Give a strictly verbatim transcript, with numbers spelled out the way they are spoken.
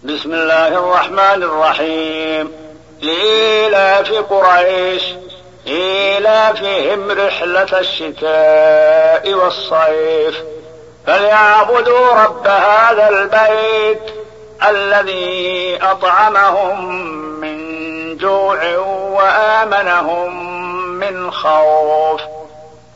بسم الله الرحمن الرحيم. لإيلاف قريش إيلافهم رحلة الشتاء والصيف فليعبدوا رب هذا البيت الذي أطعمهم من جوع وآمنهم من خوف.